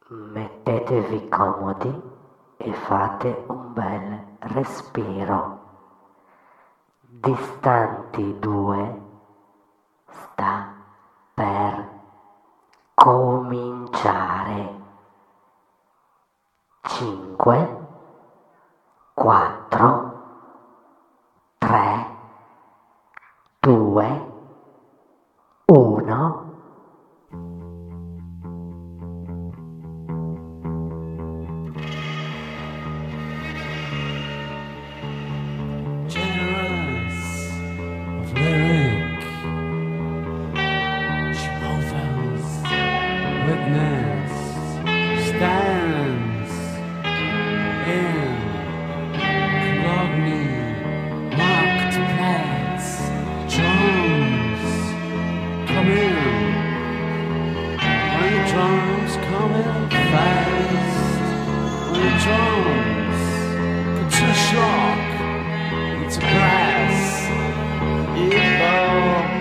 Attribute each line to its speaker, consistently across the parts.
Speaker 1: Mettetevi comodi e fate un bel respiro. Distanti due sta per cominciare. 5, 4, 3, 2, 1.
Speaker 2: Generous of lyric, Jehovah's Witness stands in Cogni Marktplatz. Drums come in, when the drums come in fast, when the drums put to shock. It's a brass evil.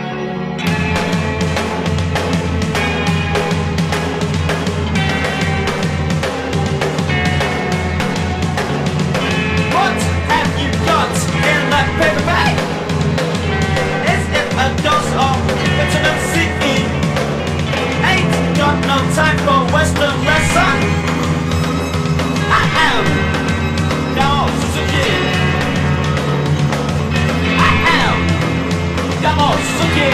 Speaker 2: What have you got in that paper bag? Is it a dose of vitamin C? Ain't got no time for Western lesson. I am Yamaha Suzuki. Yamaha Suzuki.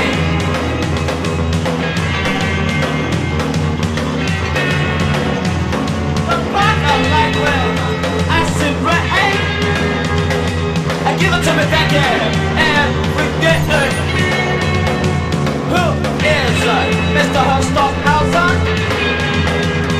Speaker 2: The back of light will acid rain. Give it to me, thank you, and forget it. Who is Mr. Stockhausen?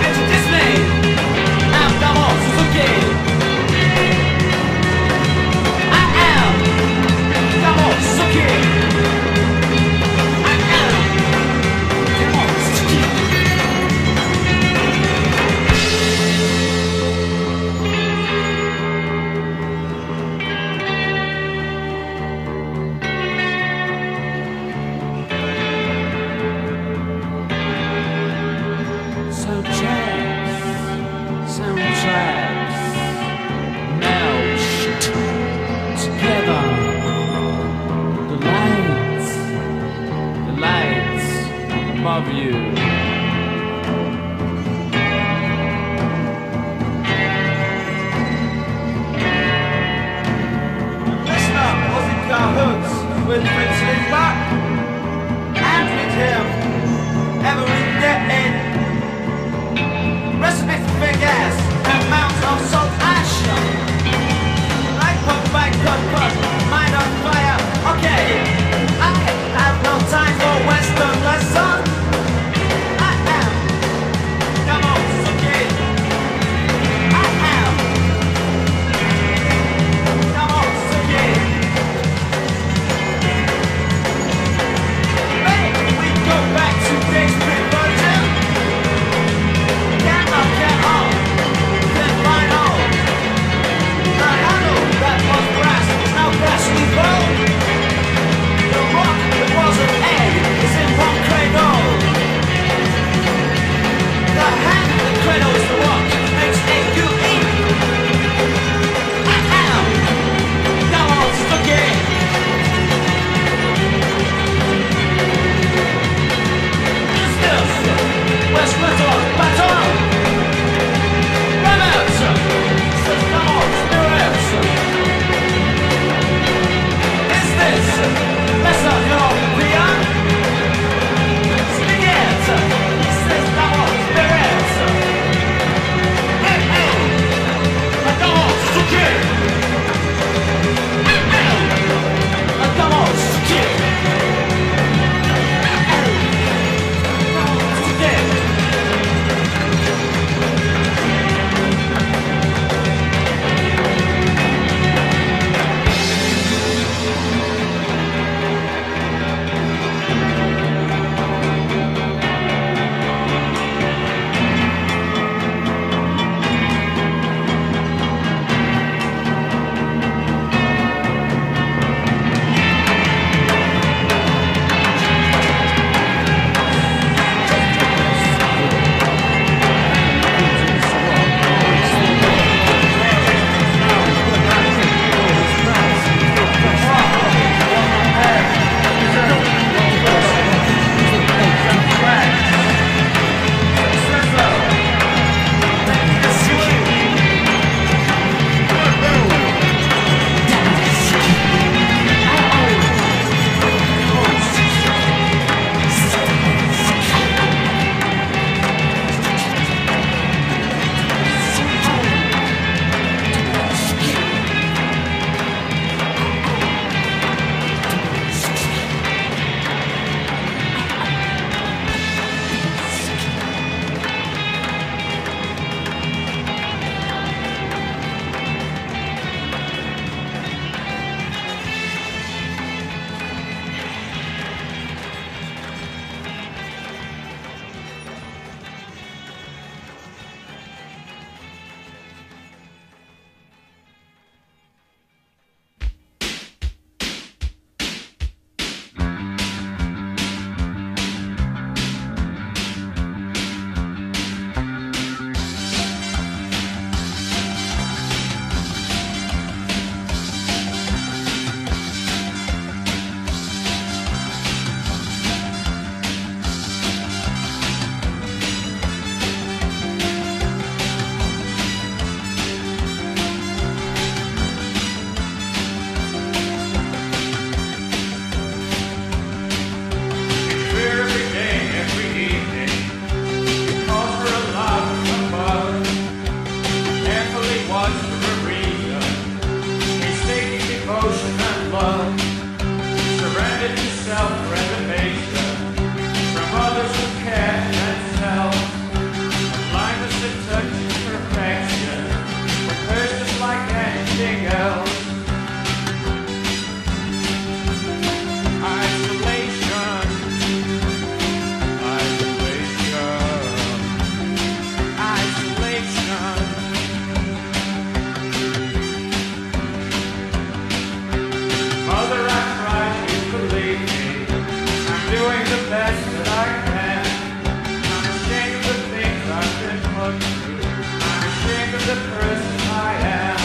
Speaker 2: put through. I'm ashamed of the person I am.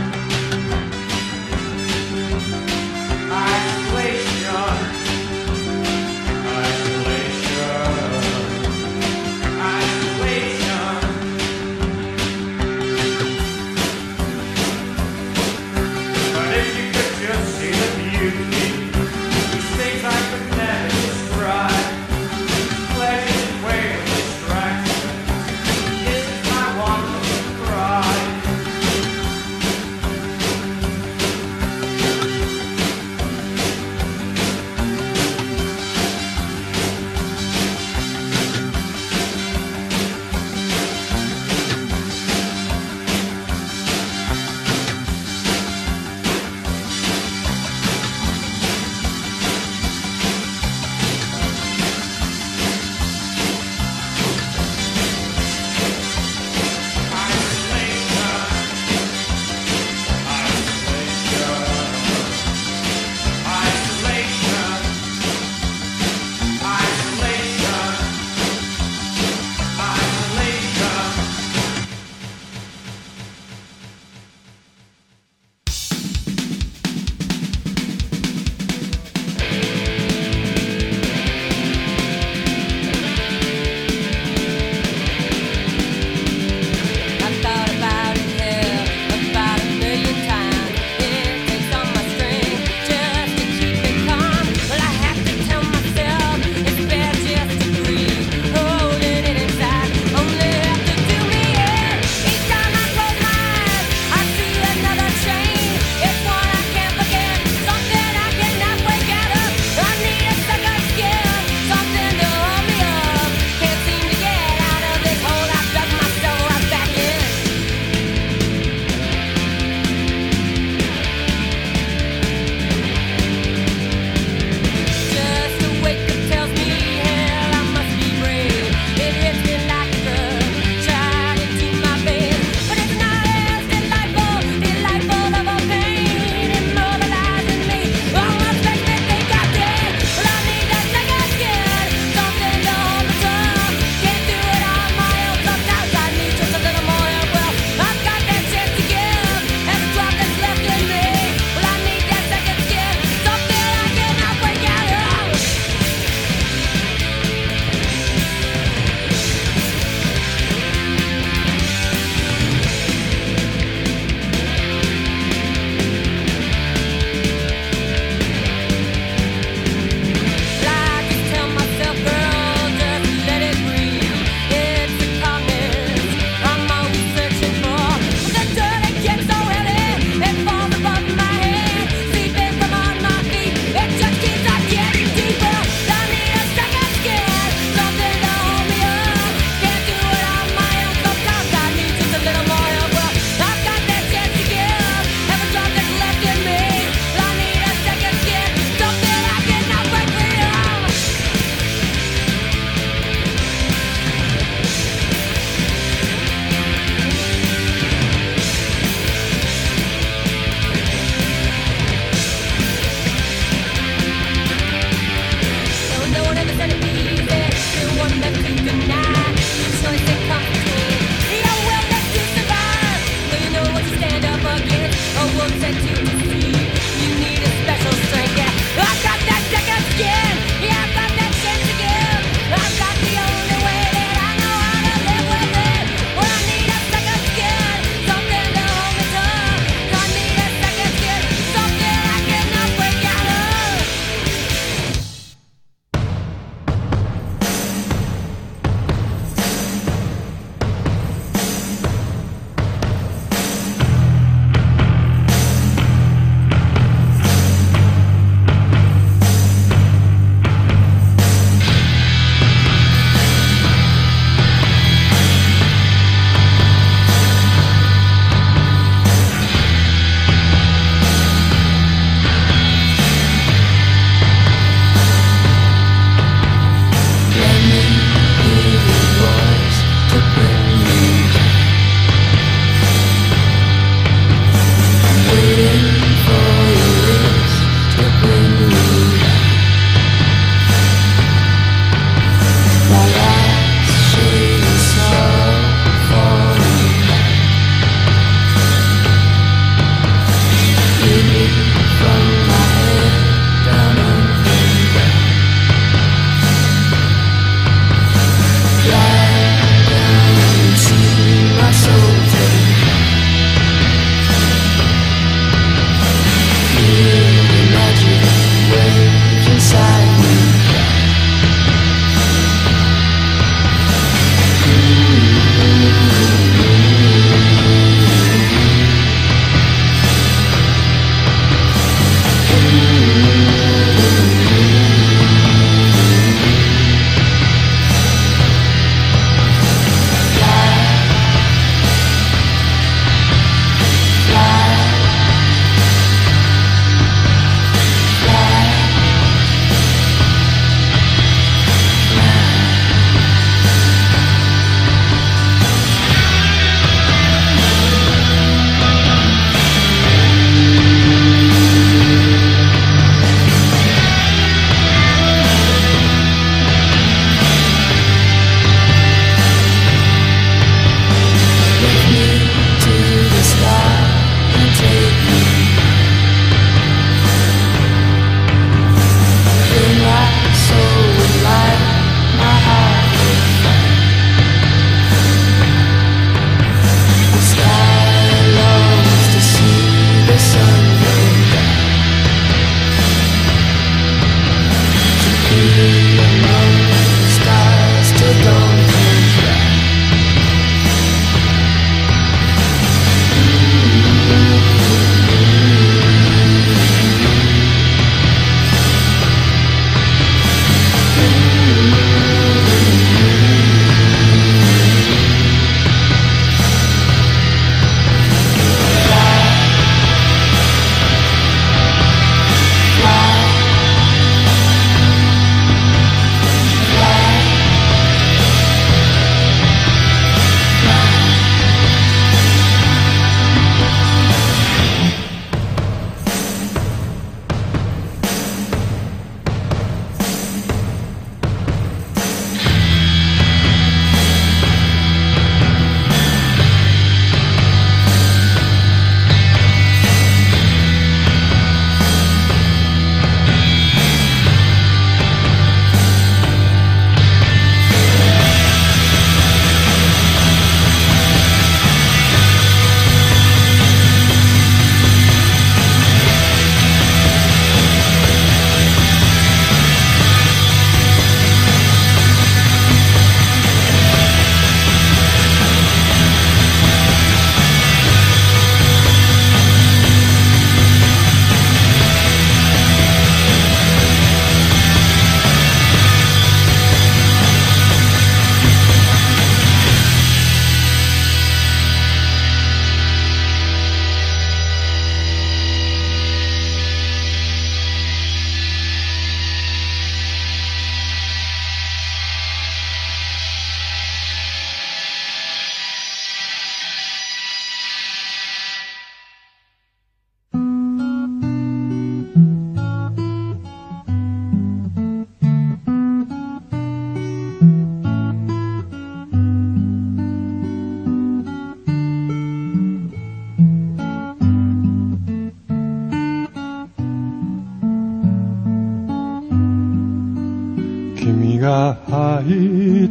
Speaker 2: Isolation. Pleasure and way of distraction. This is my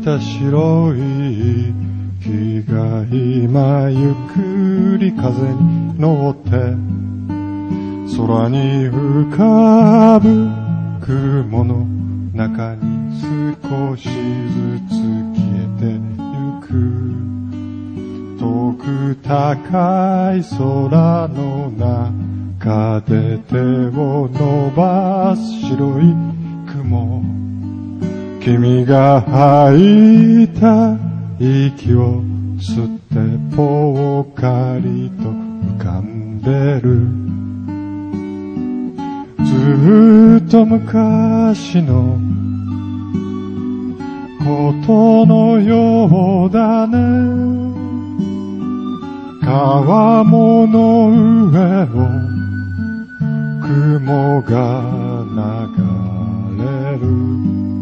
Speaker 3: た白い木が今ゆっくり風に乗って空に浮かぶ雲の中に少しずつ消えてゆく。遠く高い空の中で手を伸ばす白い雲、君が吐いた息を吸ってぽっかりと浮かんでる。ずっと昔のことのようだね。川面の上を雲が流れる。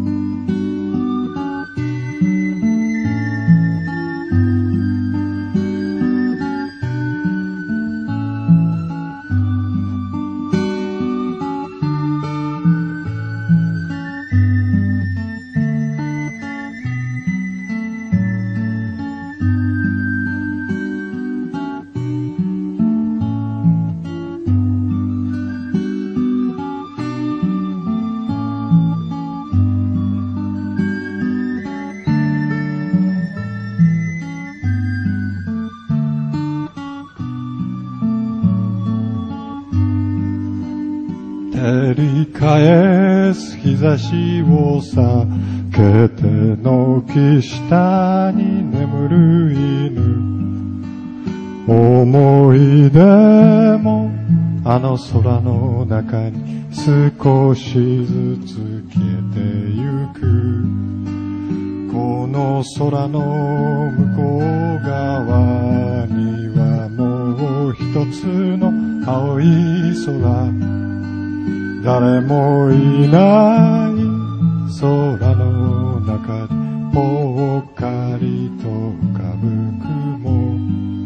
Speaker 3: 照り返す日差しを避けて軒下に眠る犬。思い出もあの空の中に少しずつ消えてゆく。この空の向こう側にはもう一つの青い空。誰もいない空の中でぽっかりと浮かぶ雲。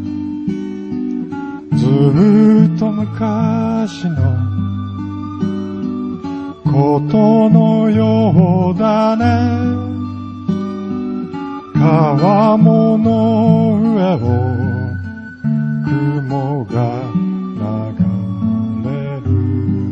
Speaker 3: ずっと昔のことのようだね。川面の上を雲が流れる。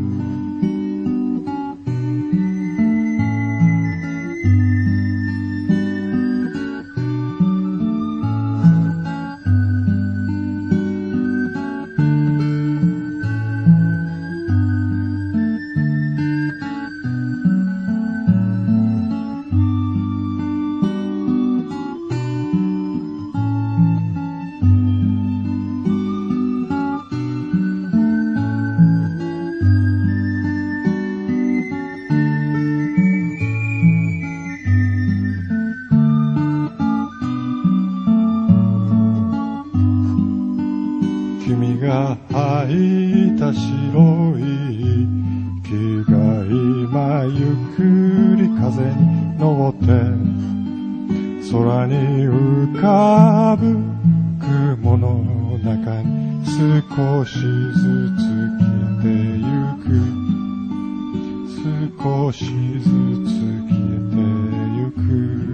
Speaker 3: 君が吐いた白い木が今ゆっくり風に乗って空に浮かぶ雲の中に少しずつ消えてゆく。少しずつ消えてゆく。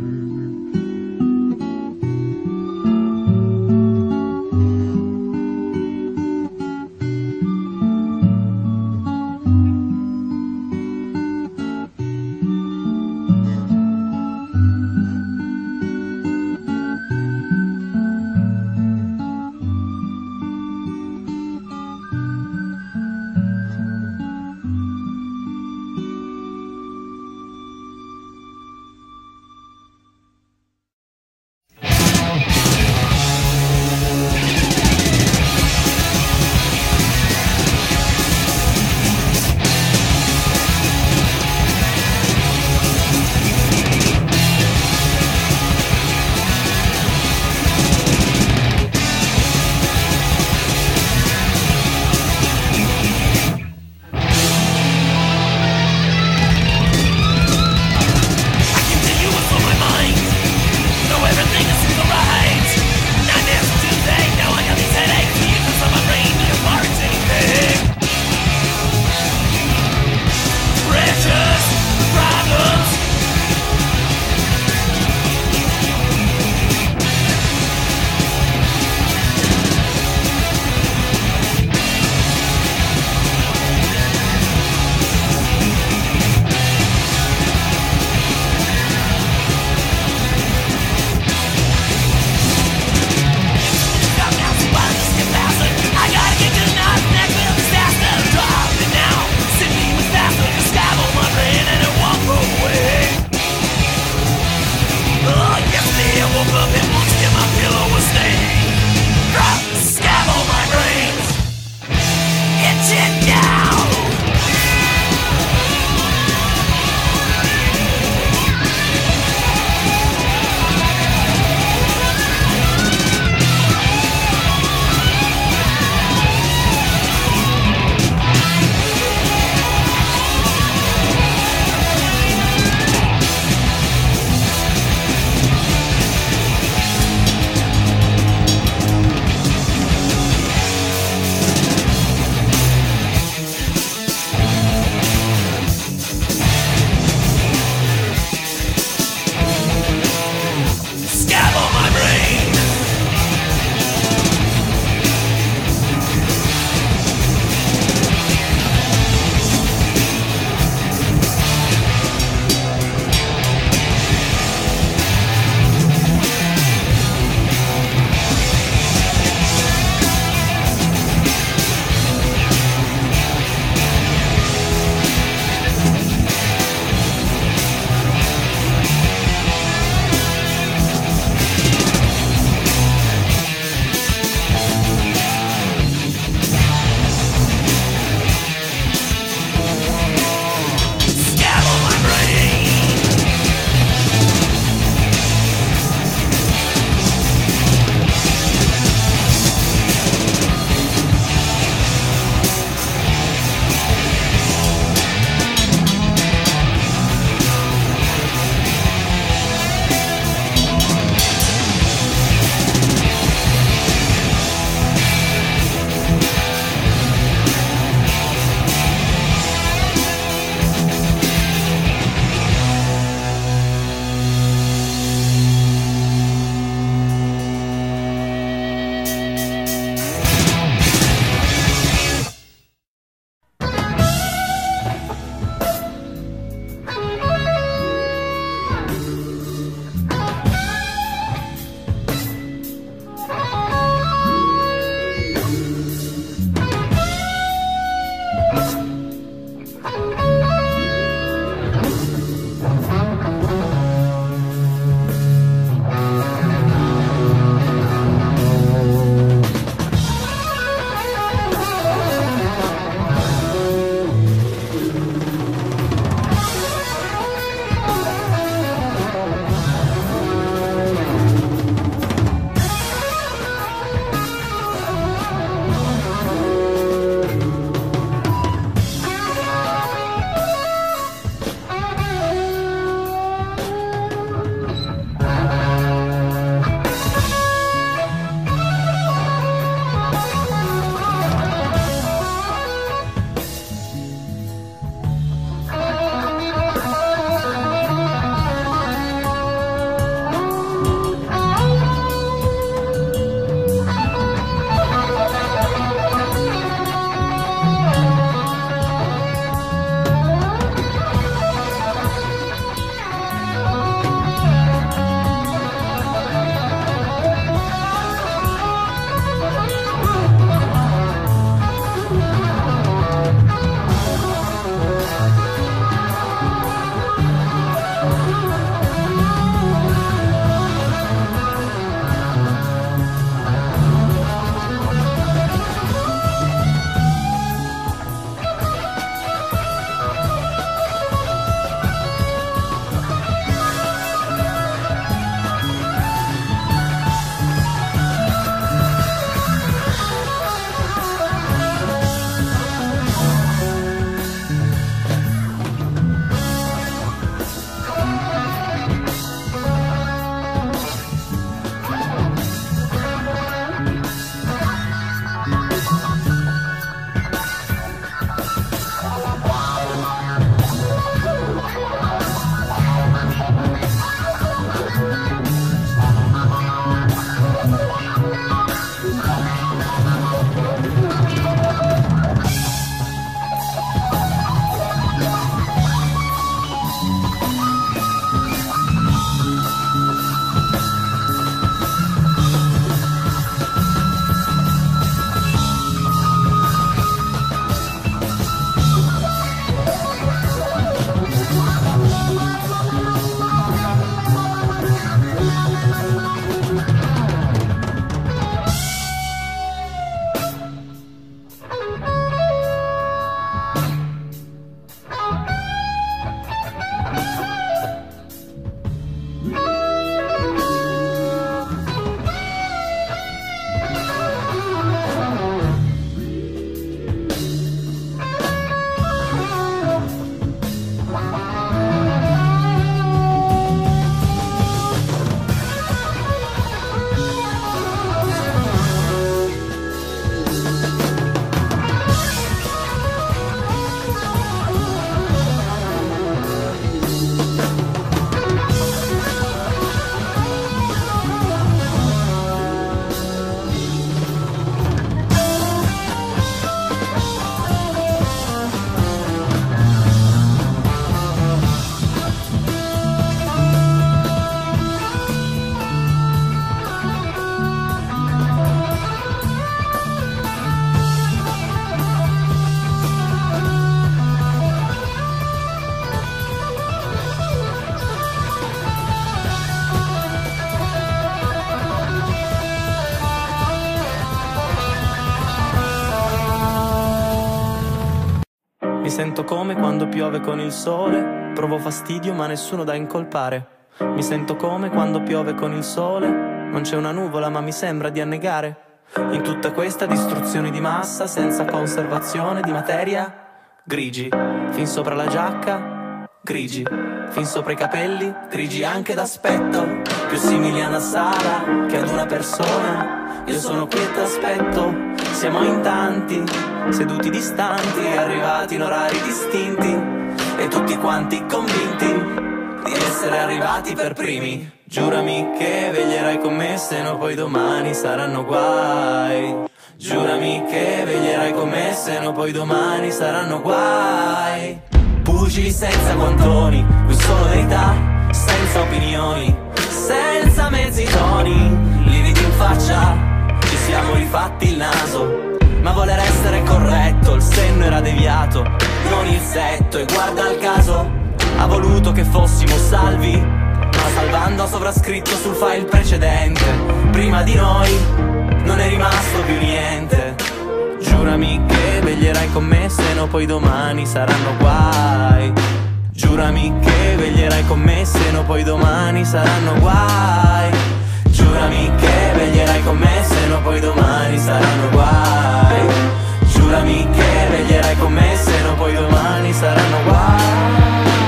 Speaker 4: sento come quando piove con il sole, provo fastidio ma nessuno da incolpare. Mi sento come quando piove con il sole, non c'è una nuvola ma mi sembra di annegare. In tutta questa distruzione di massa, senza conservazione di materia, grigi, fin sopra la giacca, grigi, fin sopra i capelli, grigi anche d'aspetto, più simili a una sala che ad una persona. Io sono qui e t'aspetto, siamo in tanti, seduti distanti, arrivati in orari distinti, e tutti quanti convinti di essere arrivati per primi. Giurami che veglierai con me, se no poi domani saranno guai. Giurami che veglierai con me, se no poi domani saranno guai. Pugili senza guantoni, qui solo verità, senza opinioni, senza mezzi toni, lividi in faccia, ci siamo rifatti il naso. Ma voler essere corretto, il senno era deviato, non il setto, e guarda il caso, ha voluto che fossimo salvi, ma salvando ha sovrascritto sul file precedente. Prima di noi non è rimasto più niente. Giurami che veglierai con me, se no poi domani saranno guai. Giurami che veglierai con me, se no poi domani saranno guai. Giurami che veglierai con me, se no poi domani saranno guai. Giurami che veglierai con me, se no poi domani saranno guai.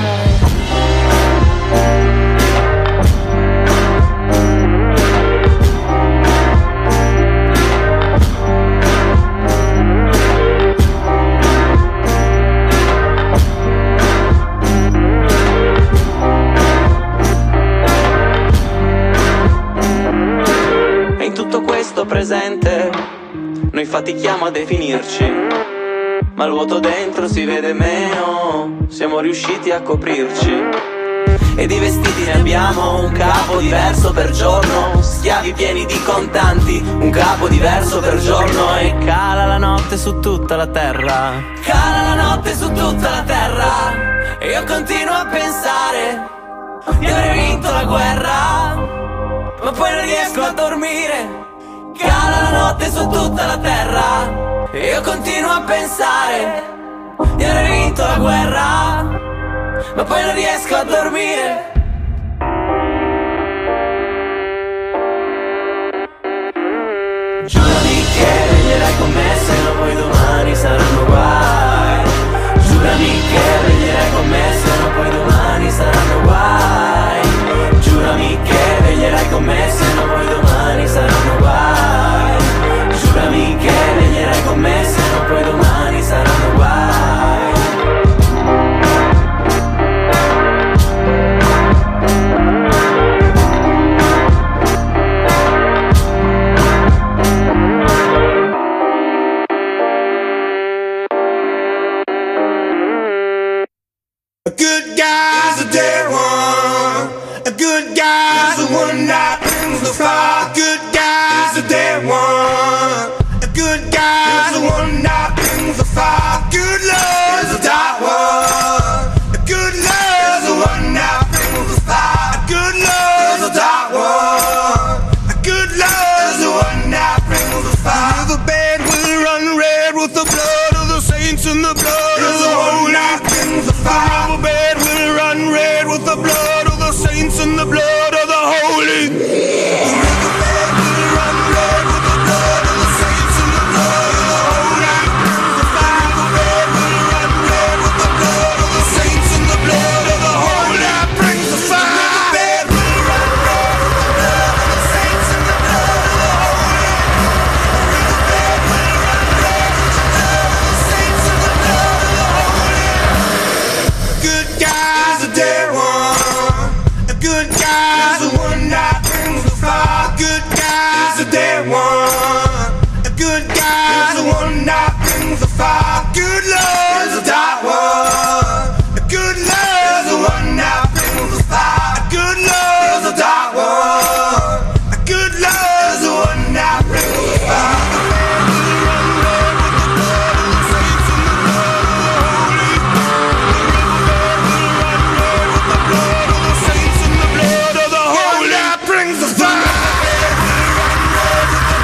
Speaker 4: Presente, noi fatichiamo a definirci, ma il vuoto dentro si vede meno, siamo riusciti a coprirci. E di vestiti ne abbiamo un capo diverso per giorno, schiavi pieni di contanti, un capo diverso per giorno. E cala la notte su tutta la terra, cala la notte su tutta la terra, e io continuo a pensare di aver vinto la guerra, ma poi non riesco a dormire. Cala la notte su tutta la terra, e io continuo a pensare di aver vinto la guerra, ma poi non riesco a dormire. Giurami che veglierai con me, se no poi domani saranno guai. Giurami che veglierai con me, se no poi domani saranno guai. Giurami che veglierai con me, se no poi domani saranno guai. Giurami che veglierai con me, se no poi domani saranno guai.
Speaker 5: A good guy's a dead one. A good guy's the one that brings the fire. A good guy's a dead one. A good guy's the one that brings the fire. Good love is a dark one. A good love is the one that brings the fire. A good love is a dark one. A good love is the one that brings the fire. The riverbed will run red with the blood of the saints and the blood of the holy that brings the fire. The riverbed will run red with the blood of the saints and the blood of the holy. The riverbed will run red with the blood of the saints and the blood of the holy. The fire. The riverbed will run red with the blood of the saints and the blood of the holy. That brings the fire. The riverbed will run red with the blood of the saints and the blood of the holy. The riverbed will run red with the blood of the saints and the blood of the holy. Good guy's a dead one. A good guy's the one that brings the fire. Good guy's a dead one. A good guy's the one that brings the fire. Good love is a dark one. A good love is the one that brings the fire. A good love is a dark one. A good love is the one that brings the fire. Brings the fire.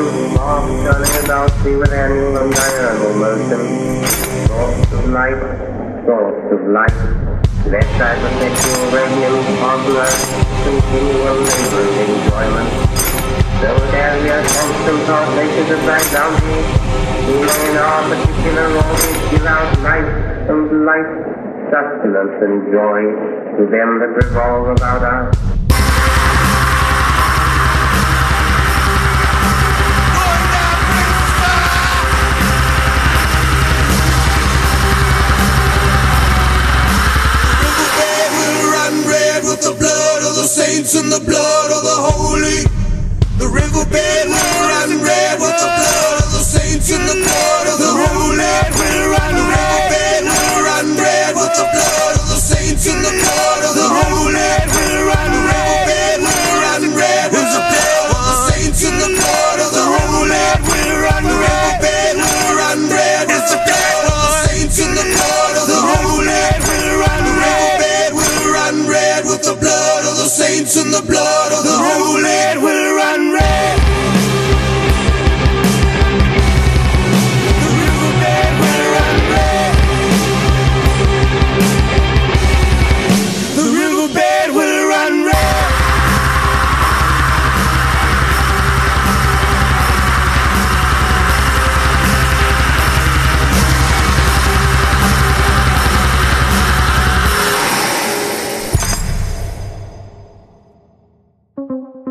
Speaker 6: off, turning about, see with annual and diurnal motion. Source of light, source of light. Left side perpetual radiance, popular, continual laboring enjoyment. Those areas, constant translations of thy bounty, healing in our particular orbit, give out life and light, sustenance and joy to them that revolve about us.
Speaker 5: With the blood of the saints and the blood of the holy. The riverbed will run red with the blood of the saints and the blood of the holy. Will run red, will run red with the blood of the saints and the blood of the holy. Will run red, will run red with the blood of the saints and the blood of the holy. Will run red, will run red with the blood of the saints and the blood of the holy. Will run red, will run red with the blood of the saints and the blood of the holy. Will run red. The riverbed will run red. The riverbed will run red.
Speaker 1: Thank you.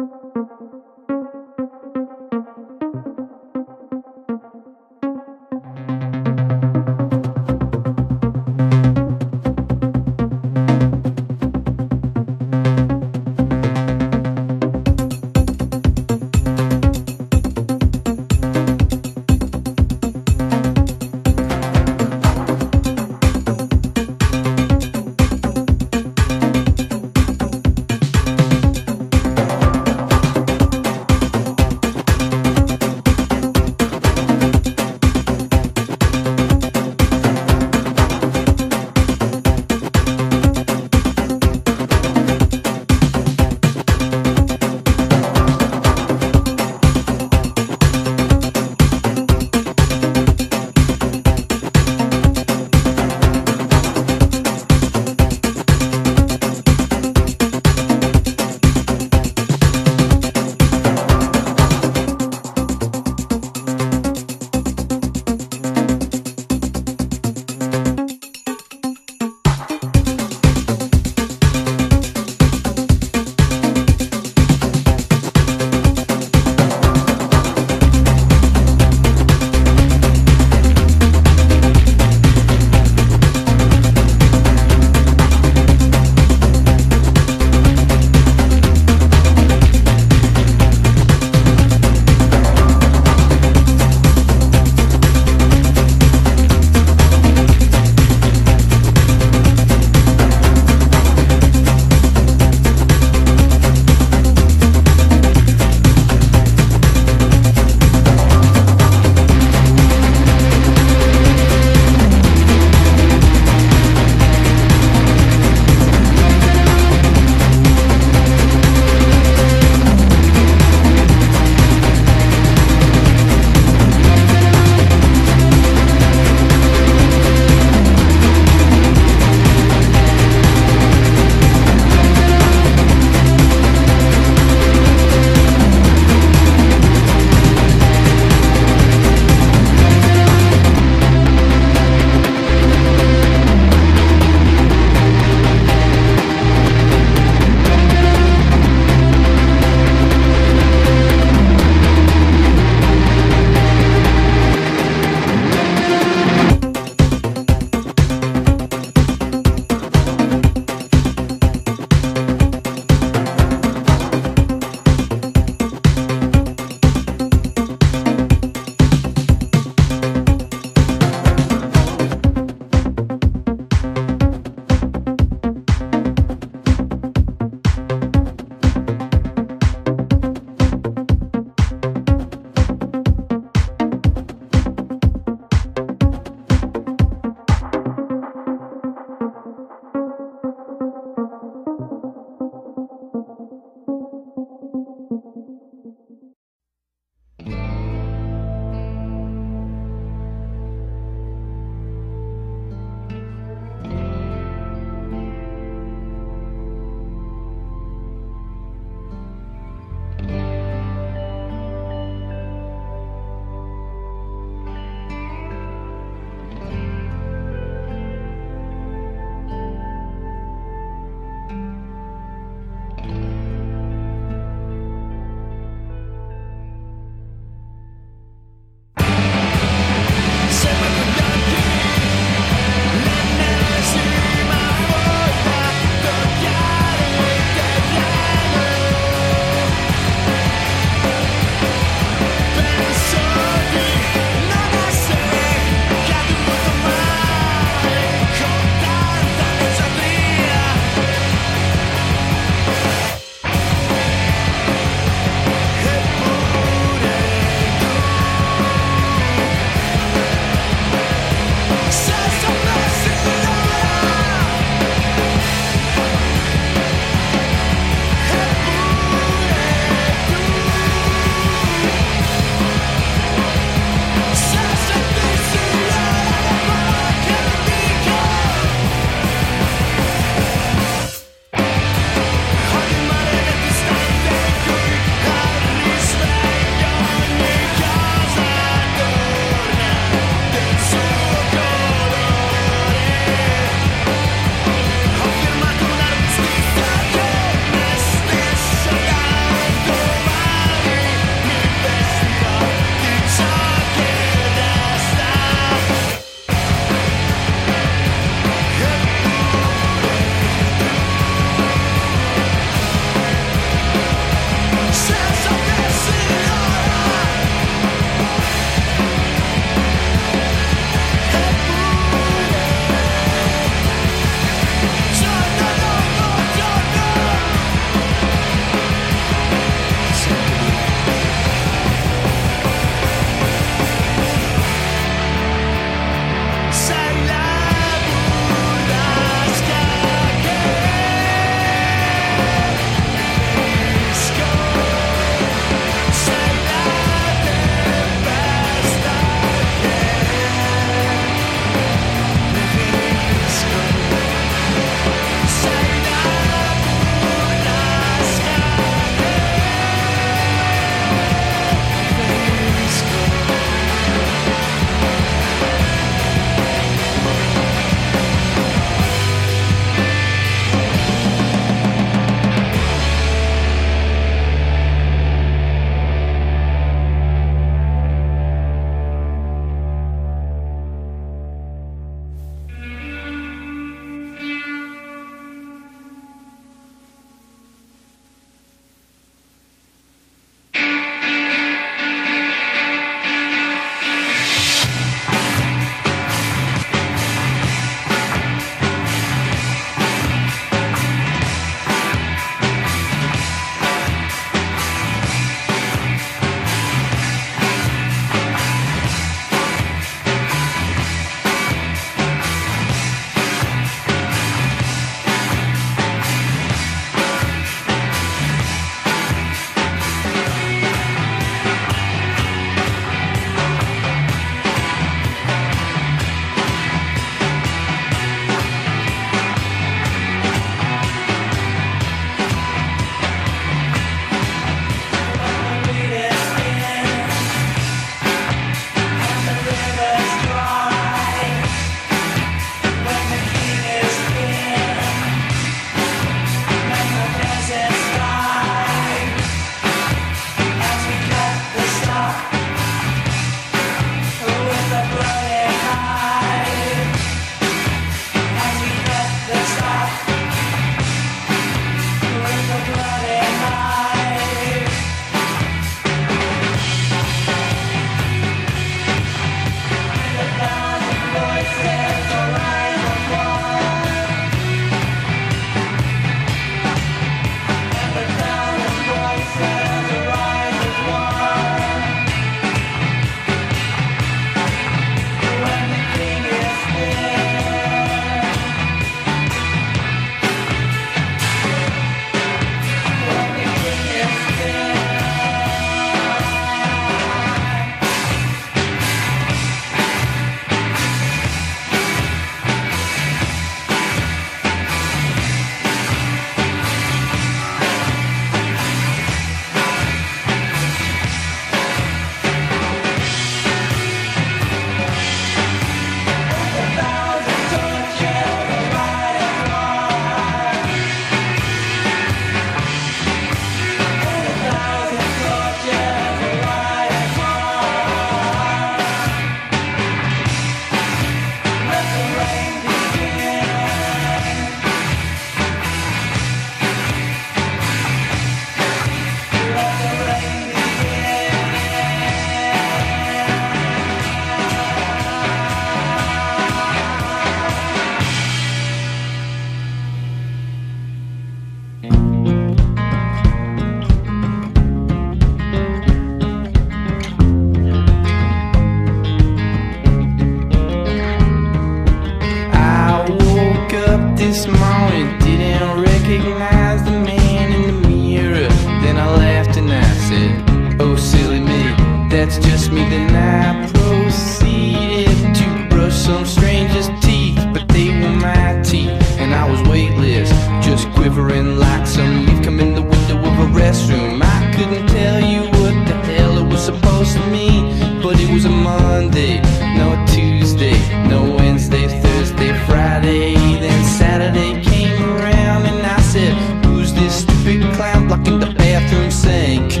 Speaker 7: just me. Then I proceeded to brush some stranger's teeth, but they were my teeth, and I was weightless, just quivering like some leaf come in the window of a restroom. I couldn't tell you what the hell it was supposed to mean, but it was a Monday, no Tuesday, no Wednesday, Thursday, Friday. Then Saturday came around and I said, who's this stupid clown blocking the bathroom sink?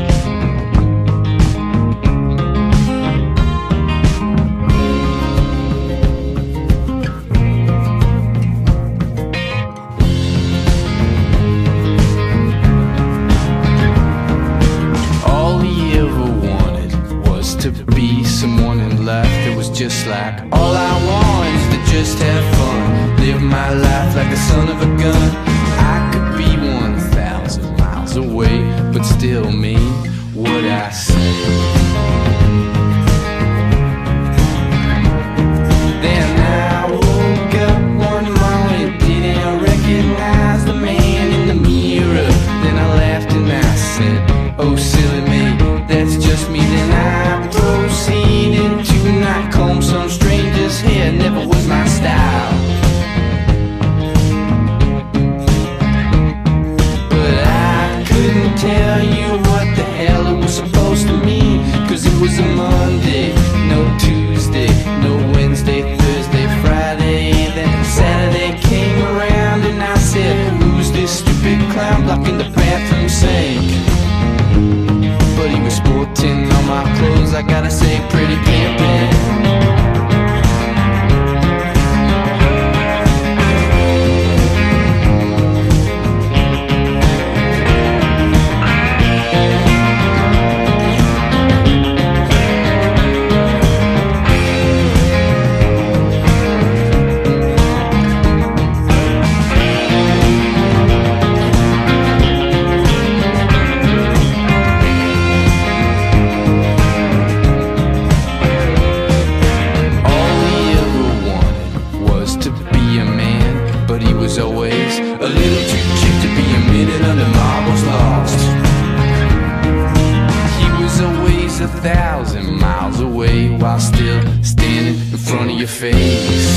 Speaker 7: All he ever wanted was to be someone in life that was just like all I want is to just have fun, live my life like the son of a gun. I could be 1,000 miles away, but still mean what I say. Then I woke up one morning, didn't recognize the man in the mirror. Then I laughed and I said, oh silly me, that's just me. Then I proceeded to not comb some stranger's hair, never was my style. But I couldn't tell you what the hell it was supposed to mean, cause it was a Monday, no Tuesday, no Wednesday, Thursday, Friday. Then Saturday came around and I said, who's this stupid clown blocking the bathroom sink? But he was sporting all my clothes, I gotta say, pretty pimpin'. Always a little too cheap to be a minute under marbles lost. He was always 1,000 miles away while still standing in front of your face.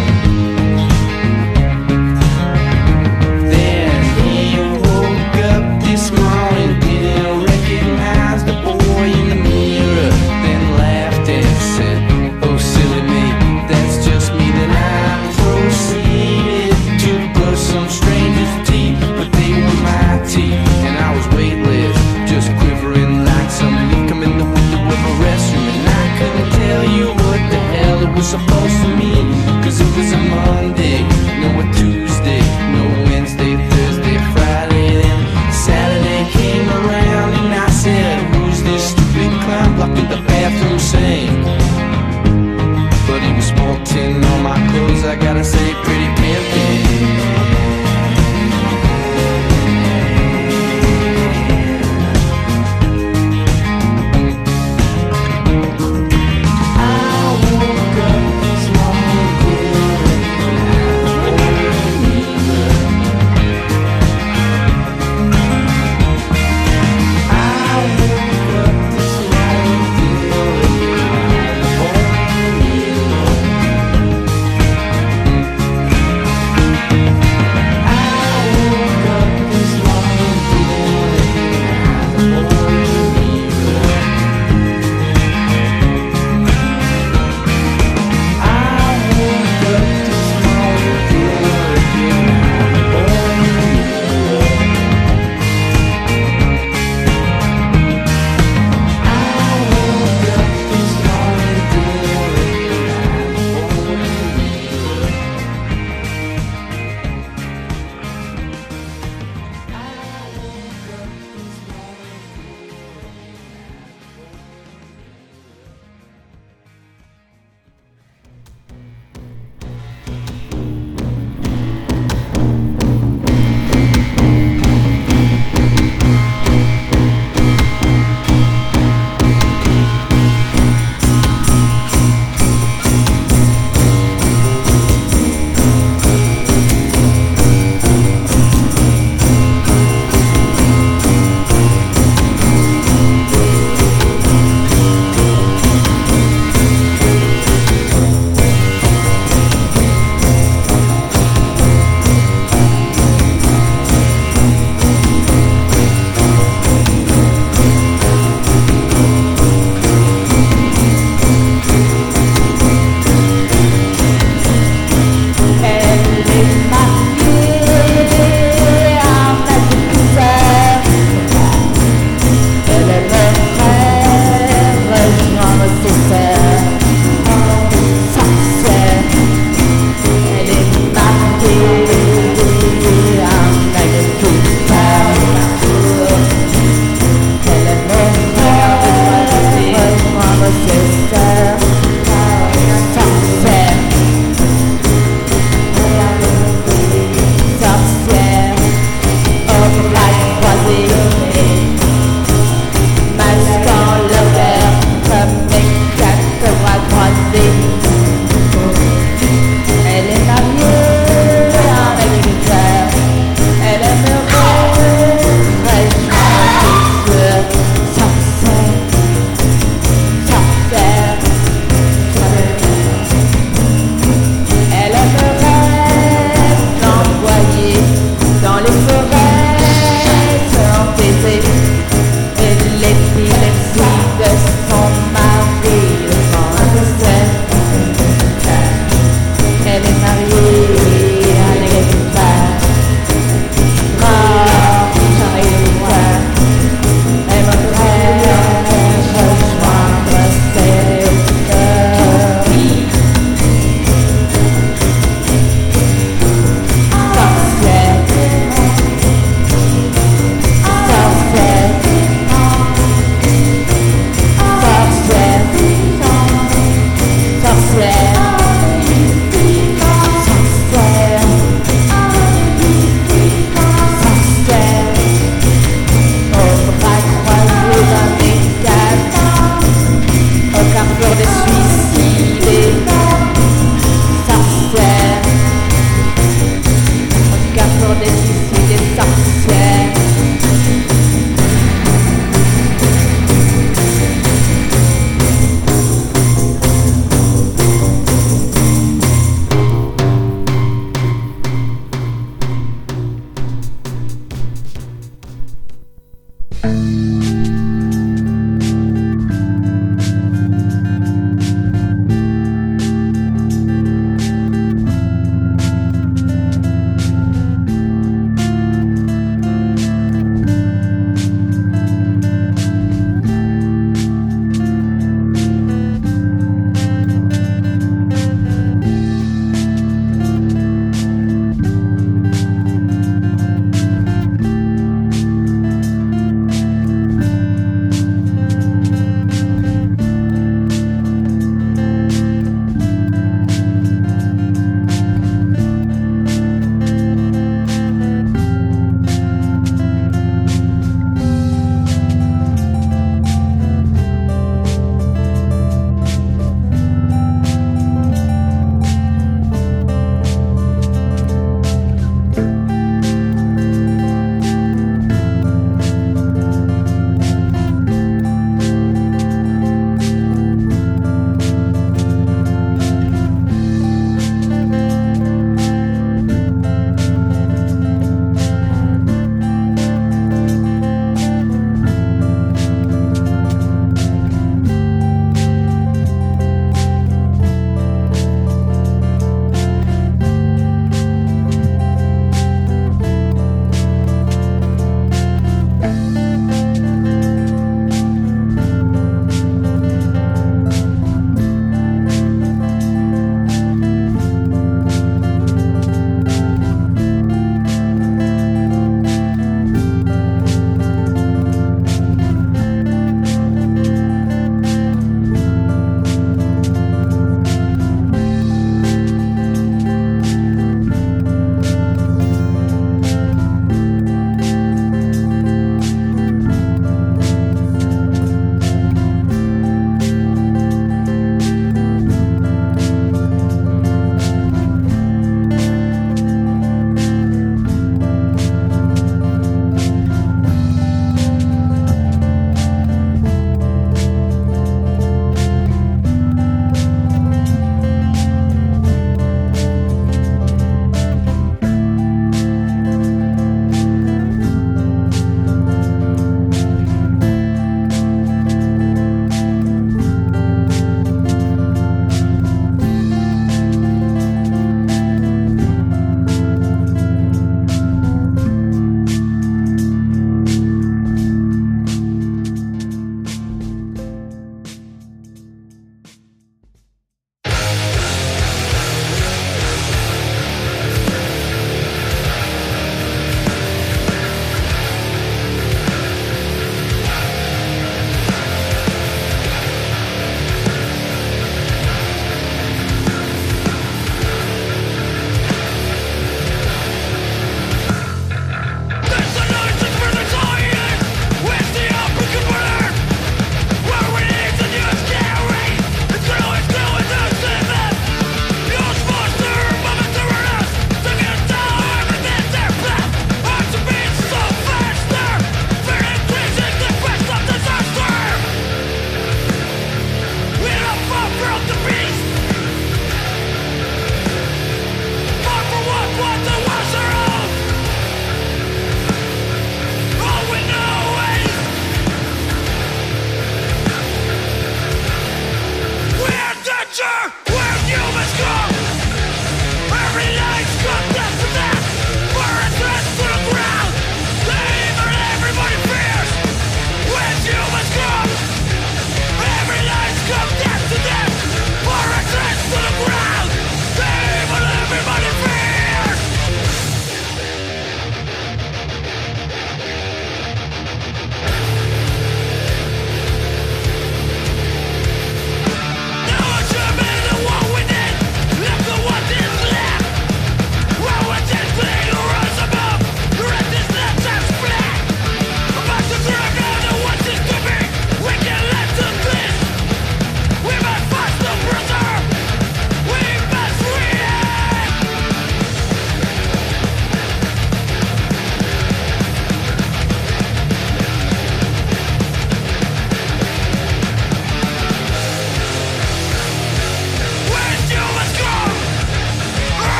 Speaker 7: Then he woke up this morning, didn't recognize the boy in the mirror, then laughed and said, oh silly me, that's just me. Then I proceeded to brush some stranger's teeth, but they were my teeth, and I was weightless, just quivering like some leaf come in the window of a restroom. And I couldn't tell you what the hell it was supposed to mean, cause it was a Monday, no a Tuesday, no Wednesday, Thursday, Friday. Then Saturday came around and I said, who's this stupid clown blocking the bathroom sink? But he was sporting all my clothes, I gotta say, pretty pimpin'.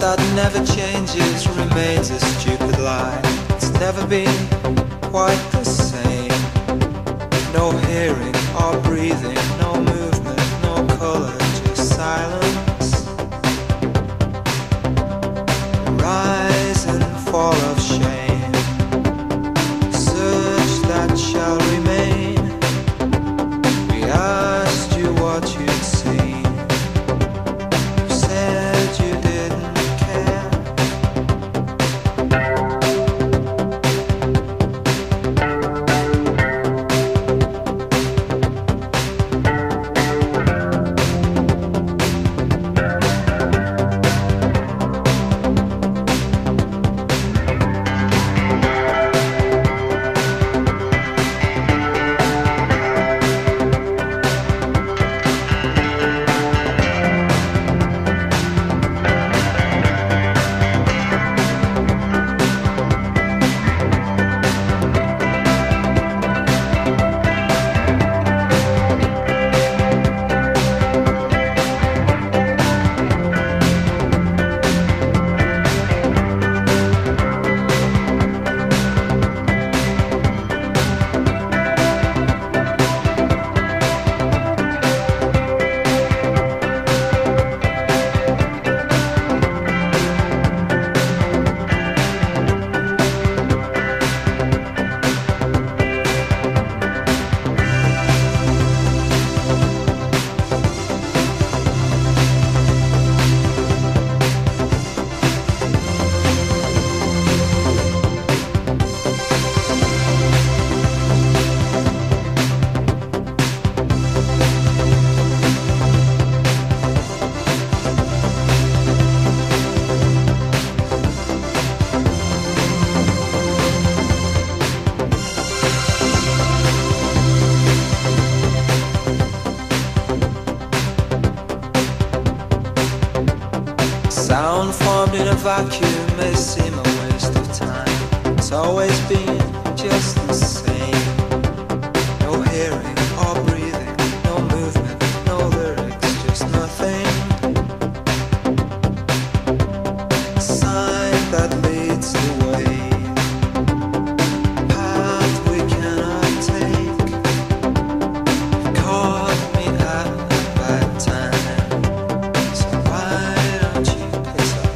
Speaker 8: that never changes remains a stupid lie. It's never been quite the same. No hearing or breathing, no movement, no color, just silence. Rise and fall of shame, search that shall remain. We asked you what you'd seen. You said you didn't care. Sound formed in a vacuum may seem a waste of time. It's always been just the same. No hearing or breathing, no movement, no lyrics, just nothing. Sign that leads the way, path we cannot take. Caught me at a bad time, so why don't you piss off?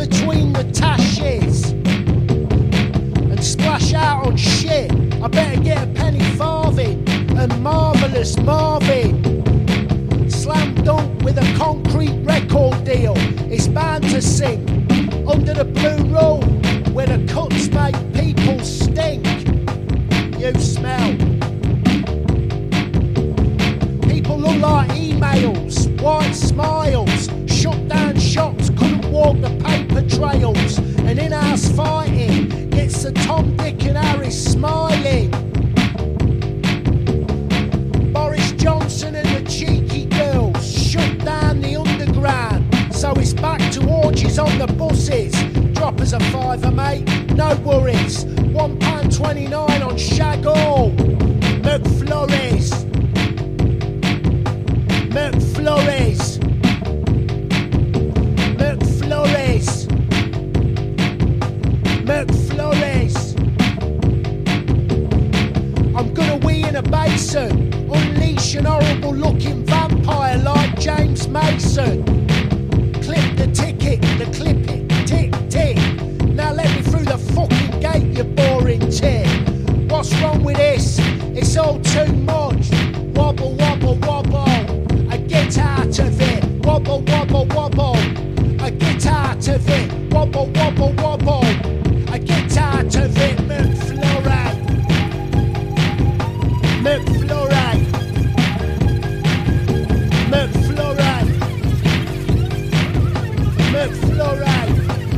Speaker 9: between the tashes and splash out on shit. I better get a penny farthing and Marvellous Marvin. Slam dunk with a concrete record deal. It's bound to sing under the blue rule where the cuts make people stink. You smell. People look like emails, white smiles, shut down shops, couldn't walk the paper trails, and in-house fighting gets the Tom, Dick and Harry smiling. Boris Johnson and the cheeky girls shut down the underground, so it's back to orgies on the buses. Drop us a fiver, mate, no worries. £1.29 on Shag All. McFlurries. McFlurries. McFlurries. McFlurries. I'm gonna wee in a basin, unleash an horrible looking vampire like James Mason. Clip the ticket, the clip it, tick tick. Now let me through the fucking gate, you boring tit. What's wrong with this? It's all too much. Wobble, wobble, wobble. I get out of it. Wobble, wobble, wobble. I get out of it. Wobble, wobble, wobble. I get out of it. McFlurry. McFlurry. McFlurry. McFlurry.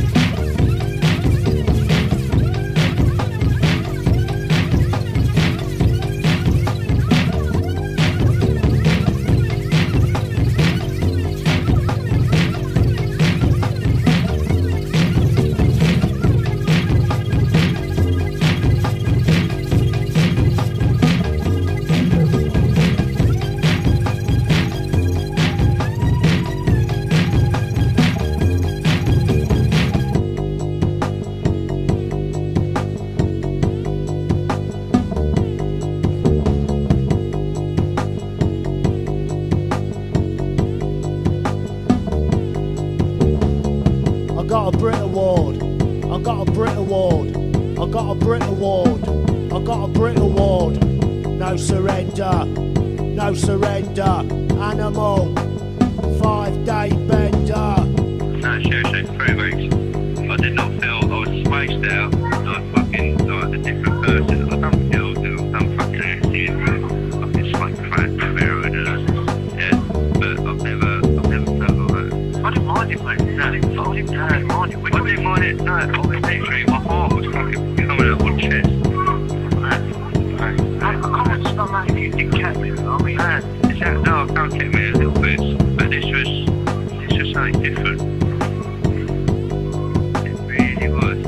Speaker 9: I got a Brit Award. I got a Brit Award. I got a Brit Award. I got a Brit Award. No surrender. No surrender. Animal. 5-day bender.
Speaker 10: No, seriously, 3 weeks. I did not feel I was spaced out, like fucking, like a different person. I don't feel that I'm fucking acting, fucking smoke crack, heroin, yeah. But I've never felt like that. I didn't mind it, mate. No, I didn't mind it. I didn't mind it. No, I was literally, my heart was fucking coming out of my chest. I can't stop that if you kept me, I mean, it's out, no, I can't keep me a little bit, but this was something different. It really was.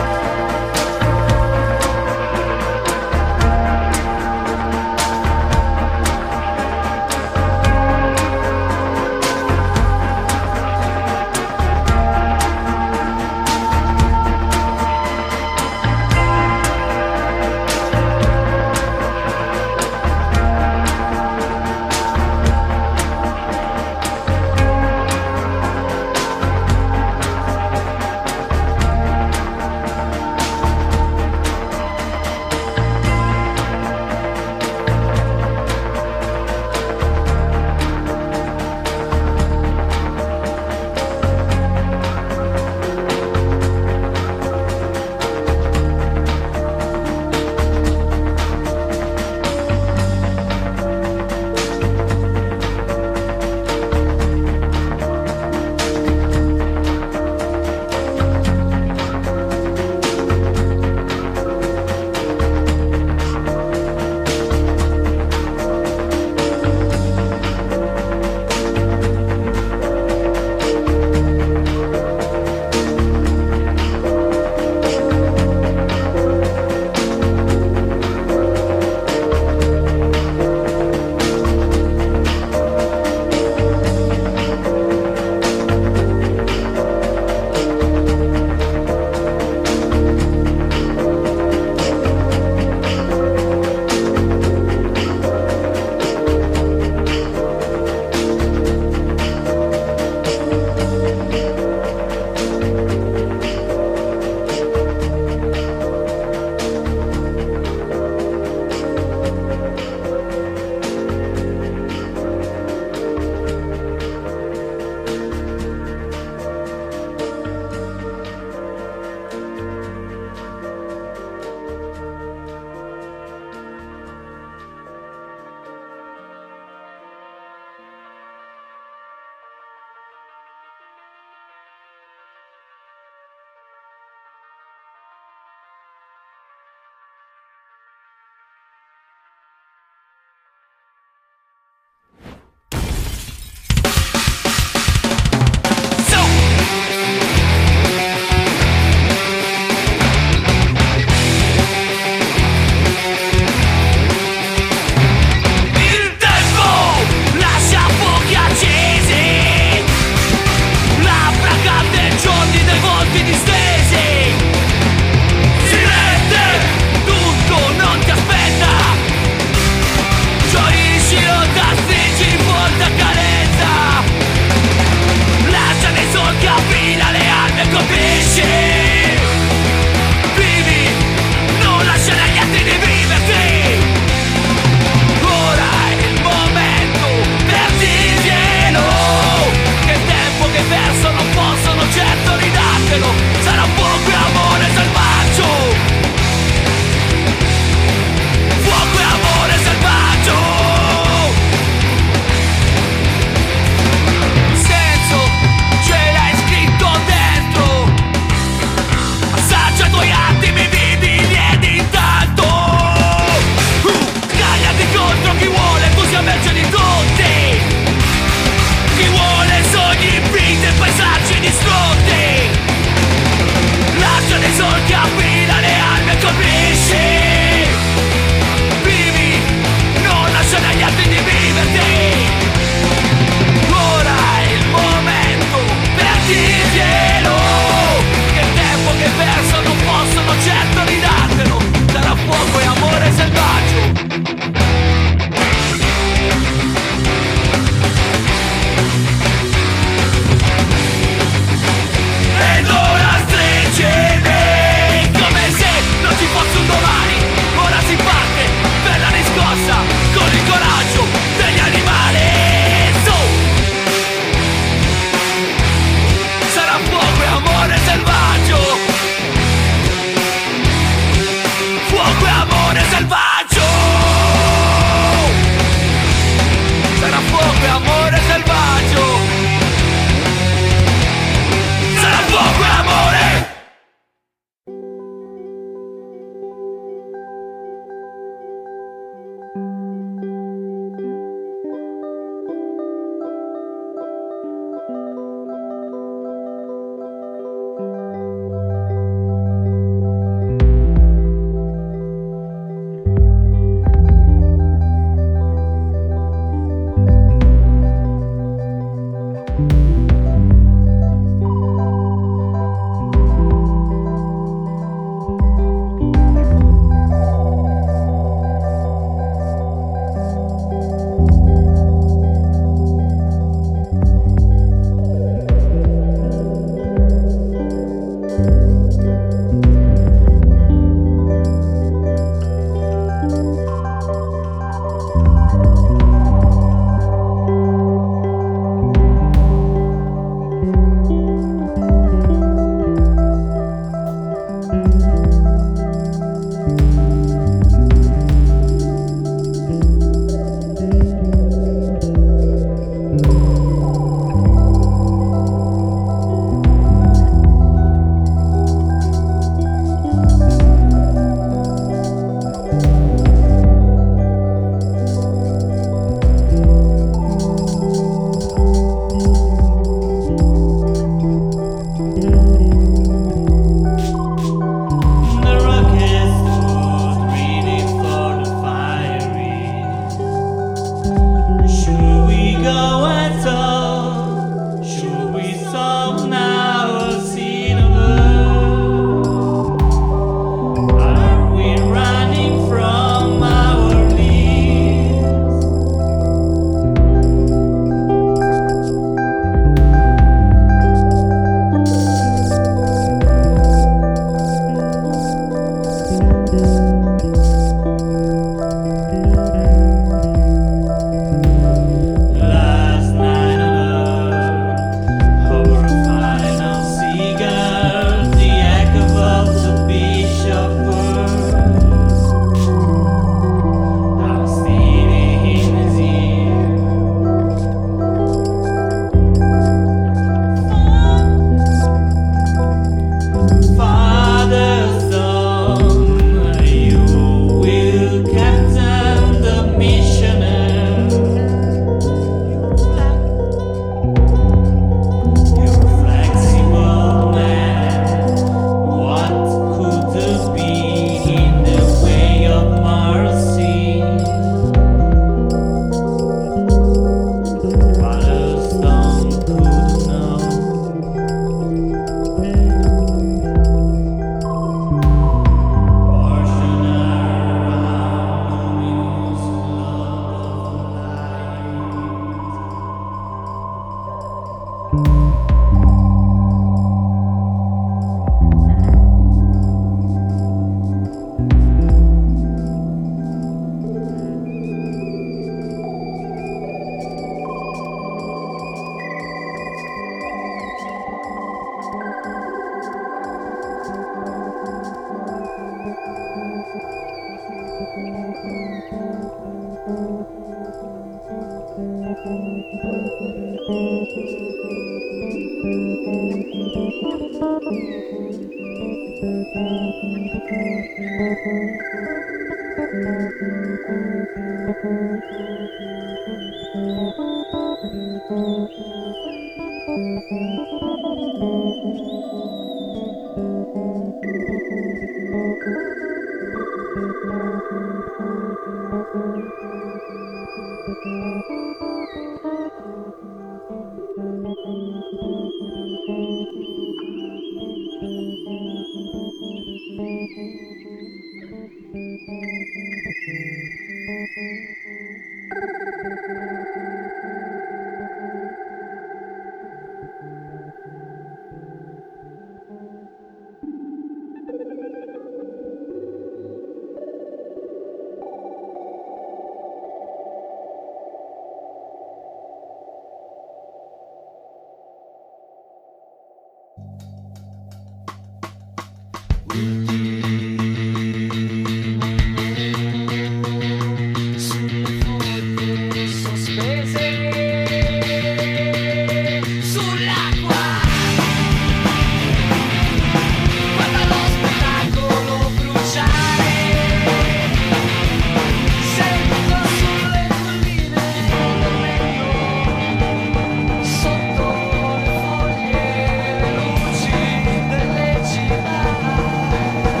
Speaker 2: Sotto le foglie, luci delle città.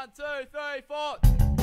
Speaker 11: 1, 2, 3, 4.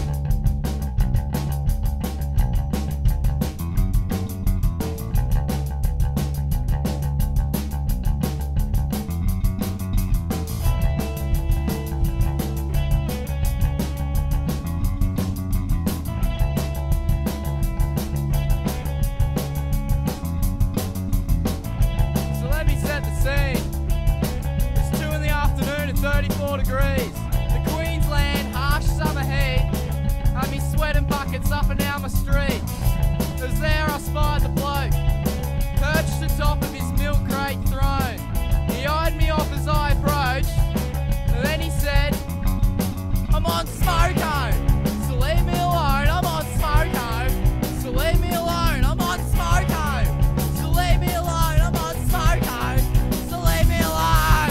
Speaker 11: So let me set the scene. It's 2 in the afternoon and 34 degrees. The Queensland harsh summer heat had me sweating buckets up and down my street. As there I spied the bloke, perched atop of his milk crate throne. He eyed me off as I approached, and then he said, I'm on smoko, so leave me alone, I'm on smoko, so leave me alone, I'm on smoko, so leave me alone, I'm on smoko, so leave me alone.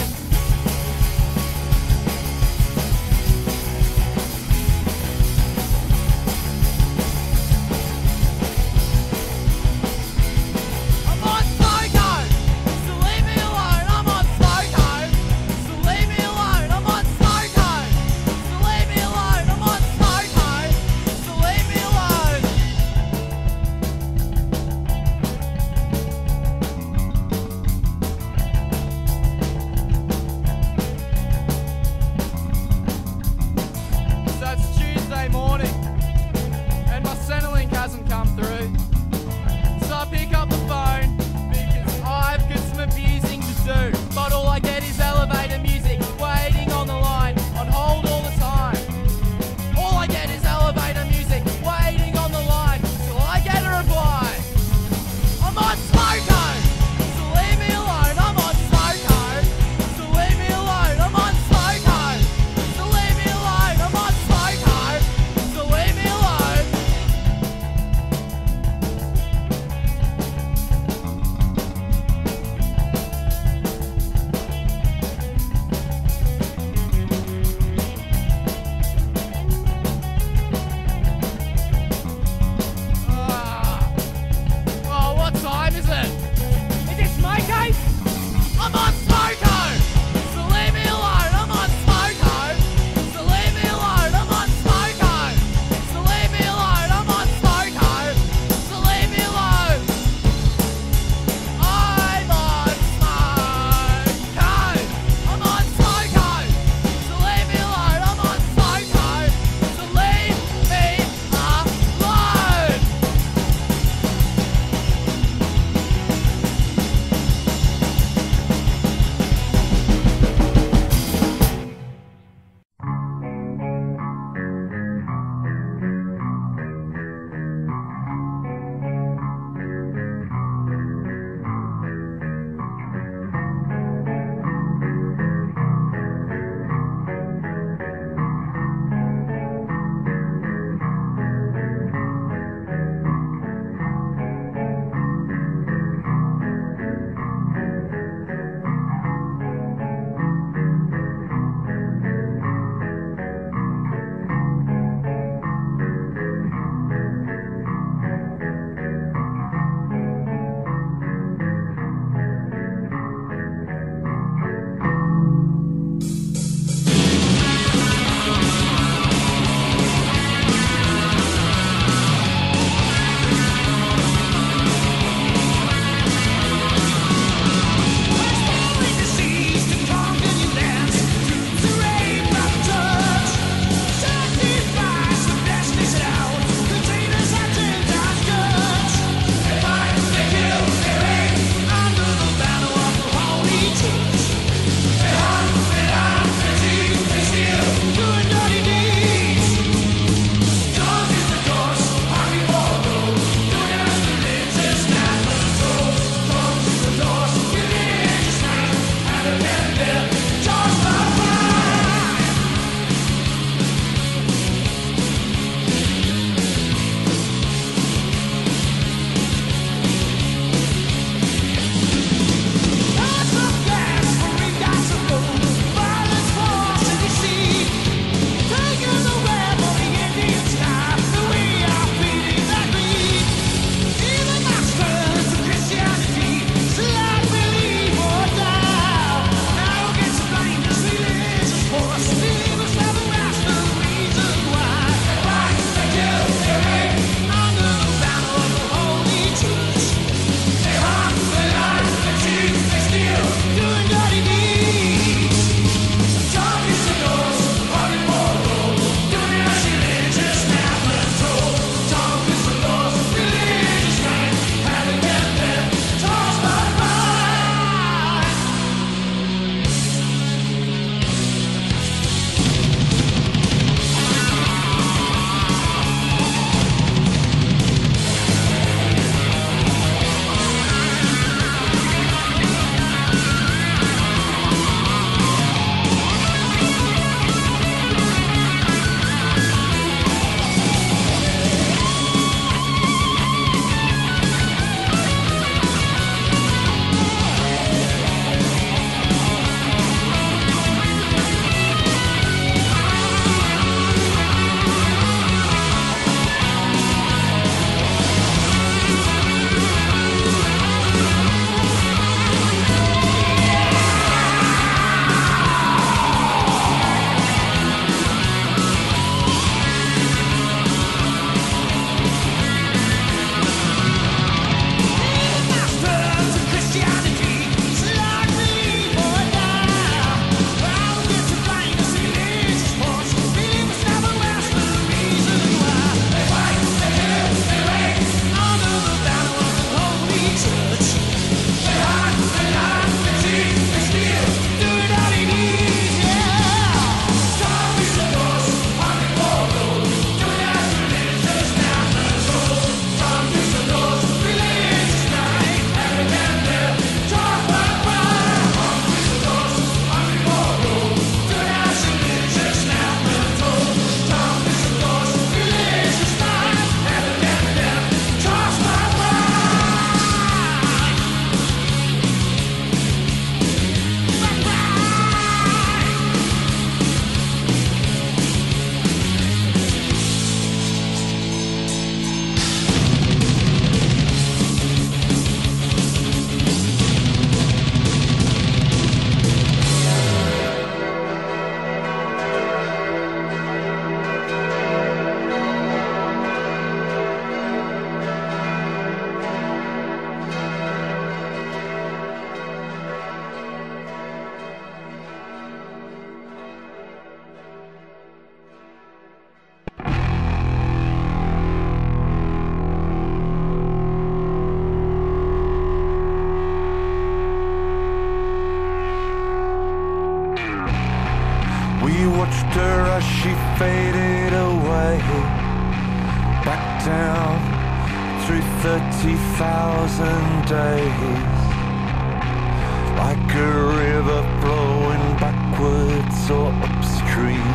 Speaker 12: watched her as she faded away, back down through 30,000 days, like a river flowing backwards or upstream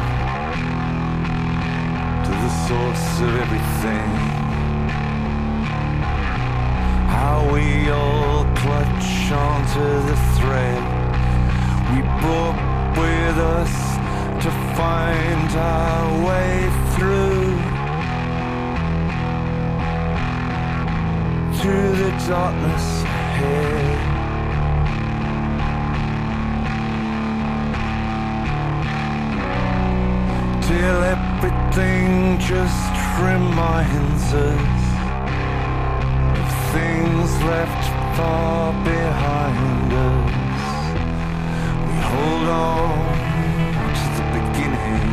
Speaker 12: to the source of everything. How we all clutch onto the thread we brought with us to find our way through the darkness ahead. Till everything just reminds us of things left far behind us. We hold on to the beginning.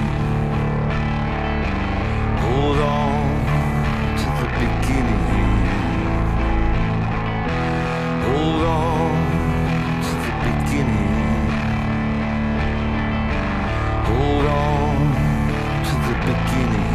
Speaker 12: Hold on to the beginning. Hold on to the beginning. Hold on to the beginning.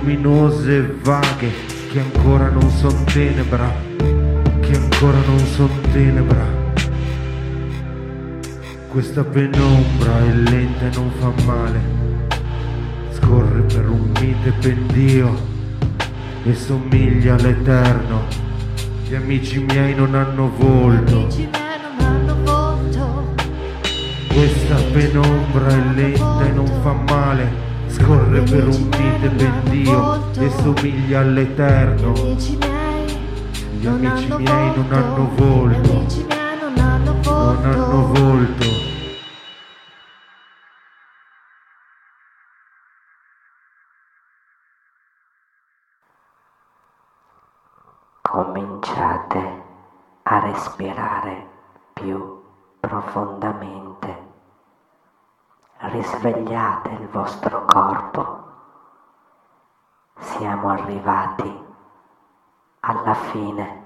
Speaker 13: luminose e vaghe che ancora non son tenebra, che ancora non son tenebra. Questa penombra è lenta e non fa male, scorre per un mite pendio e somiglia all'eterno. Gli amici miei non hanno volto, questa penombra è lenta e non fa male, scorre per un mite pendio e somiglia all'eterno. Gli amici miei non hanno volto, non hanno volto.
Speaker 1: Cominciate a respirare più profondamente. Risvegliate il vostro corpo. Siamo arrivati alla fine.